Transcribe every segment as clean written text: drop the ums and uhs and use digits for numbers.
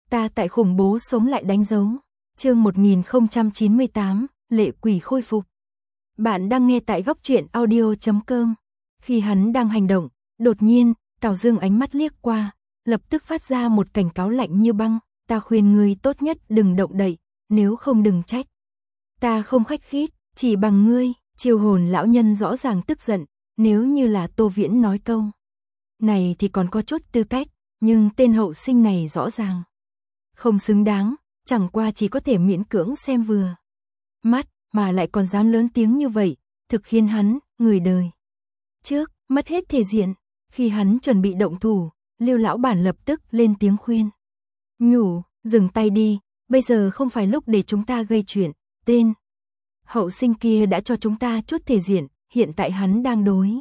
ta tại khủng bố sống lại đánh dấu. Chương 1098, lệ quỷ khôi phục. Bạn đang nghe tại góc truyện audio.com. Khi hắn đang hành động, đột nhiên, Tào Dương ánh mắt liếc qua, lập tức phát ra một cảnh cáo lạnh như băng, ta khuyên ngươi tốt nhất đừng động đậy, nếu không đừng trách. Ta không khách khít, chỉ bằng ngươi. Chiêu hồn lão nhân rõ ràng tức giận, nếu như là Tô Viễn nói câu này thì còn có chút tư cách, nhưng tên hậu sinh này rõ ràng không xứng đáng, chẳng qua chỉ có thể miễn cưỡng xem vừa mắt, mà lại còn dám lớn tiếng như vậy, thực khiến hắn, người đời trước, mất hết thể diện. Khi hắn chuẩn bị động thủ, Lưu lão bản lập tức lên tiếng khuyên. Nhủ, dừng tay đi, bây giờ không phải lúc để chúng ta gây chuyện, tên hậu sinh kia đã cho chúng ta chút thể diện, hiện tại hắn đang đối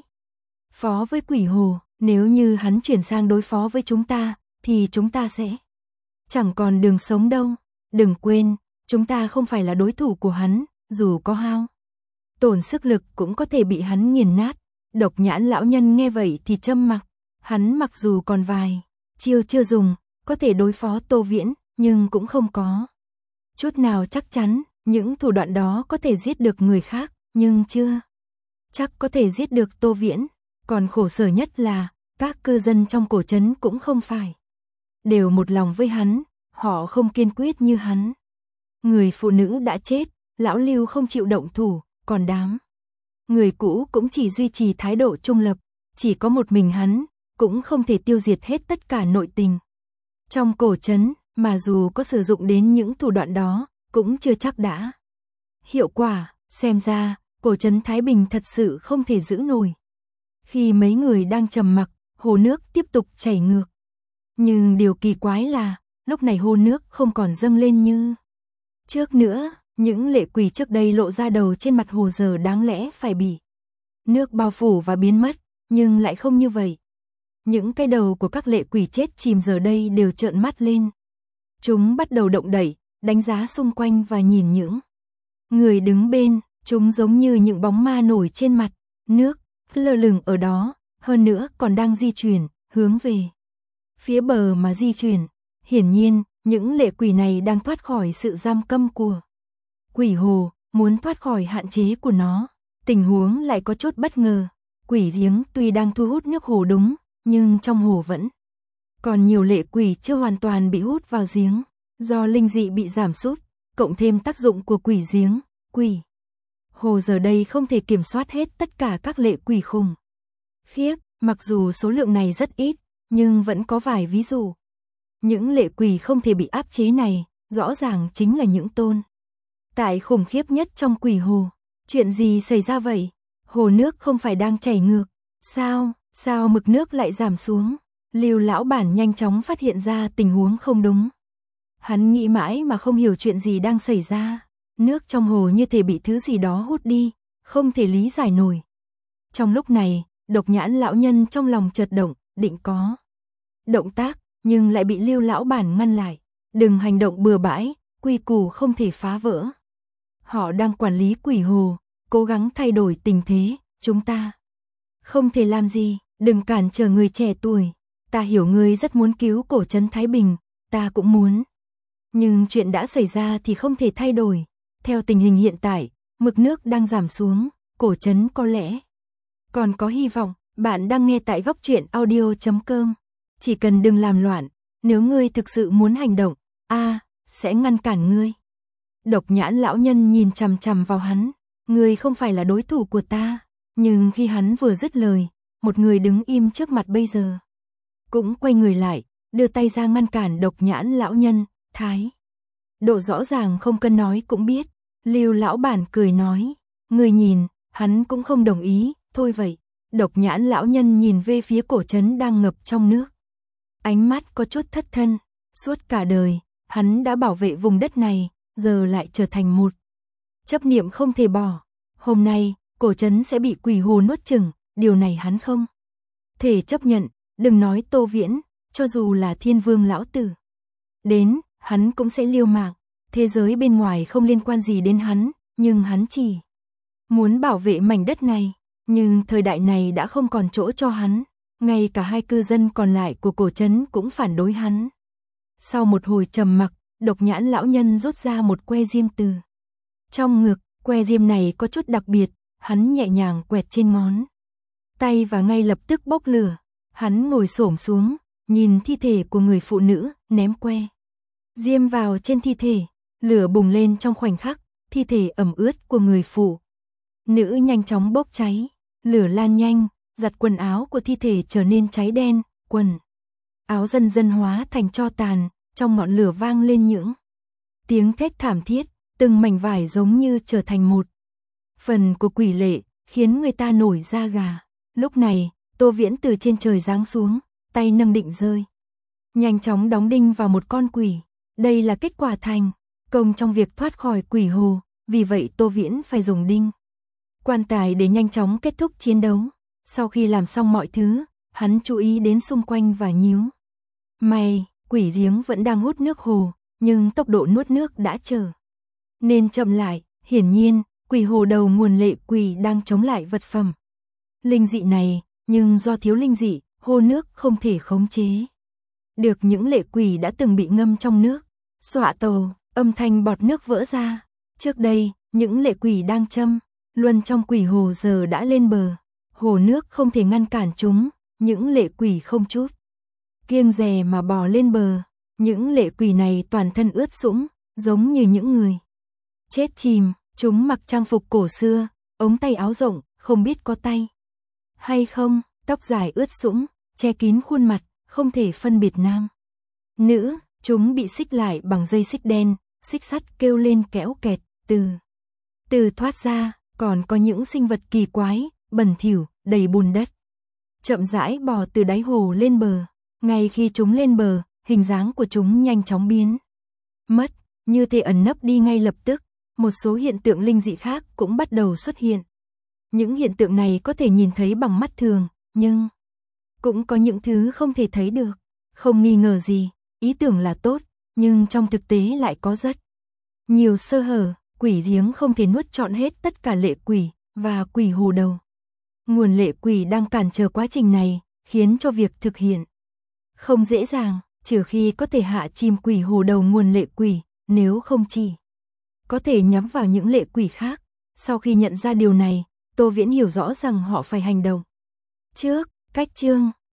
phó với quỷ hồ, nếu như hắn chuyển sang đối phó với chúng ta, thì chúng ta sẽ chẳng còn đường sống đâu. Đừng quên, chúng ta không phải là đối thủ của hắn, dù có hao tổn sức lực cũng có thể bị hắn nghiền nát. Độc Nhãn lão nhân nghe vậy thì trầm mặc, hắn mặc dù còn vài chiêu chưa dùng, có thể đối phó Tô Viễn, nhưng cũng không có chút nào chắc chắn. Những thủ đoạn đó có thể giết được người khác, nhưng chưa chắc có thể giết được Tô Viễn. Còn khổ sở nhất là, các cư dân trong cổ trấn cũng không phải đều một lòng với hắn, họ không kiên quyết như hắn. Người phụ nữ đã chết, lão Lưu không chịu động thủ, còn đám người cũ cũng chỉ duy trì thái độ trung lập, chỉ có một mình hắn, cũng không thể tiêu diệt hết tất cả nội tình trong cổ trấn, mà dù có sử dụng đến những thủ đoạn đó, cũng chưa chắc đã hiệu quả. Xem ra, cổ trấn Thái Bình thật sự không thể giữ nổi. Khi mấy người đang trầm mặc, hồ nước tiếp tục chảy ngược. Nhưng điều kỳ quái là, lúc này hồ nước không còn dâng lên như trước nữa. Những lệ quỷ trước đây lộ ra đầu trên mặt hồ giờ đáng lẽ phải bị nước bao phủ và biến mất, nhưng lại không như vậy. Những cái đầu của các lệ quỷ chết chìm giờ đây đều trợn mắt lên. Chúng bắt đầu động đậy, đánh giá xung quanh và nhìn những người đứng bên, chúng giống như những bóng ma nổi trên mặt nước, lơ lửng ở đó, hơn nữa còn đang di chuyển, hướng về phía bờ mà di chuyển. Hiển nhiên, những lệ quỷ này đang thoát khỏi sự giam cầm của quỷ hồ, muốn thoát khỏi hạn chế của nó. Tình huống lại có chút bất ngờ. Quỷ giếng tuy đang thu hút nước hồ đúng, nhưng trong hồ vẫn còn nhiều lệ quỷ chưa hoàn toàn bị hút vào giếng. Do linh dị bị giảm sút, cộng thêm tác dụng của quỷ giếng, quỷ hồ giờ đây không thể kiểm soát hết tất cả các lệ quỷ khủng khiếp. Mặc dù số lượng này rất ít, nhưng vẫn có vài ví dụ. Những lệ quỷ không thể bị áp chế này, rõ ràng chính là những tồn tại khủng khiếp nhất trong quỷ hồ. Chuyện gì xảy ra vậy? Hồ nước không phải đang chảy ngược sao mực nước lại giảm xuống? Lưu lão bản nhanh chóng phát hiện ra tình huống không đúng. Hắn nghĩ mãi mà không hiểu chuyện gì đang xảy ra. Nước trong hồ như thể bị thứ gì đó hút đi, không thể lý giải nổi. Trong lúc này, Độc Nhãn lão nhân trong lòng chợt động, định có động tác, nhưng lại bị Lưu lão bản ngăn lại. Đừng hành động bừa bãi, quy củ không thể phá vỡ. Họ đang quản lý quỷ hồ, cố gắng thay đổi tình thế, chúng ta không thể làm gì. Đừng cản trở người trẻ tuổi. Ta hiểu ngươi rất muốn cứu cổ trấn Thái Bình, ta cũng muốn. Nhưng chuyện đã xảy ra thì không thể thay đổi. Theo tình hình hiện tại, mực nước đang giảm xuống, cổ trấn có lẽ còn có hy vọng. Bạn đang nghe tại góc truyện audio.com. Chỉ cần đừng làm loạn, nếu ngươi thực sự muốn hành động, sẽ ngăn cản ngươi. Độc Nhãn lão nhân nhìn chằm chằm vào hắn. Ngươi không phải là đối thủ của ta. Nhưng khi hắn vừa dứt lời, một người đứng im trước mặt bây giờ cũng quay người lại, đưa tay ra ngăn cản Độc Nhãn lão nhân. Thái độ rõ ràng không cần nói cũng biết. Lưu lão bản cười nói, người nhìn, hắn cũng không đồng ý, thôi vậy. Độc Nhãn lão nhân nhìn về phía cổ trấn đang ngập trong nước. Ánh mắt có chút thất thân, suốt cả đời, hắn đã bảo vệ vùng đất này, giờ lại trở thành một chấp niệm không thể bỏ. Hôm nay, cổ trấn sẽ bị quỷ hồ nuốt chửng, điều này hắn không thể chấp nhận. Đừng nói Tô Viễn, cho dù là Thiên Vương lão tử đến, hắn cũng sẽ liều mạng. Thế giới bên ngoài không liên quan gì đến hắn, nhưng hắn chỉ muốn bảo vệ mảnh đất này. Nhưng thời đại này đã không còn chỗ cho hắn. Ngay cả hai cư dân còn lại của cổ trấn cũng phản đối hắn. Sau một hồi trầm mặc, Độc Nhãn lão nhân rút ra một que diêm từ trong ngực, que diêm này có chút đặc biệt, hắn nhẹ nhàng quẹt trên ngón tay và ngay lập tức bốc lửa. Hắn ngồi xổm xuống, nhìn thi thể của người phụ nữ, ném que diêm vào trên thi thể, lửa bùng lên trong khoảnh khắc, thi thể ẩm ướt của người phụ nữ nhanh chóng bốc cháy, lửa lan nhanh, giặt quần áo của thi thể trở nên cháy đen, quần áo dần dần hóa thành tro tàn, trong ngọn lửa vang lên những tiếng thét thảm thiết, từng mảnh vải giống như trở thành một phần của quỷ lệ, khiến người ta nổi da gà. Lúc này, Tô Viễn từ trên trời giáng xuống, tay nâng định rơi, nhanh chóng đóng đinh vào một con quỷ. Đây là kết quả thành công trong việc thoát khỏi quỷ hồ, vì vậy Tô Viễn phải dùng đinh quan tài để nhanh chóng kết thúc chiến đấu. Sau khi làm xong mọi thứ, hắn chú ý đến xung quanh và nhíu mày, quỷ giếng vẫn đang hút nước hồ, nhưng tốc độ nuốt nước đã trở nên chậm lại. Hiển nhiên, quỷ hồ đầu nguồn lệ quỷ đang chống lại vật phẩm linh dị này, nhưng do thiếu linh dị, hồ nước không thể khống chế được những lệ quỷ đã từng bị ngâm trong nước. Xọa tàu, âm thanh bọt nước vỡ ra. Trước đây, những lệ quỷ đang châm luân trong quỷ hồ giờ đã lên bờ. Hồ nước không thể ngăn cản chúng, những lệ quỷ không chút kiêng dè mà bò lên bờ. Những lệ quỷ này toàn thân ướt sũng, giống như những người chết chìm. Chúng mặc trang phục cổ xưa, ống tay áo rộng, không biết có tay hay không, tóc dài ướt sũng, che kín khuôn mặt, không thể phân biệt nam nữ. Chúng bị xích lại bằng dây xích đen, xích sắt kêu lên kéo kẹt, từ thoát ra. Còn có những sinh vật kỳ quái, bẩn thỉu, đầy bùn đất, chậm rãi bò từ đáy hồ lên bờ. Ngay khi chúng lên bờ, hình dáng của chúng nhanh chóng biến mất, như thể ẩn nấp đi ngay lập tức. Một số hiện tượng linh dị khác cũng bắt đầu xuất hiện. Những hiện tượng này có thể nhìn thấy bằng mắt thường, nhưng cũng có những thứ không thể thấy được. Không nghi ngờ gì, ý tưởng là tốt, nhưng trong thực tế lại có rất nhiều sơ hở. Quỷ giếng không thể nuốt trọn hết tất cả lệ quỷ, và quỷ hồ đầu nguồn lệ quỷ đang cản trở quá trình này, khiến cho việc thực hiện không dễ dàng, trừ khi có thể hạ chìm quỷ hồ đầu nguồn lệ quỷ, nếu không chỉ có thể nhắm vào những lệ quỷ khác. Sau khi nhận ra điều này, Tô Viễn hiểu rõ rằng họ phải hành động trước. Cách chương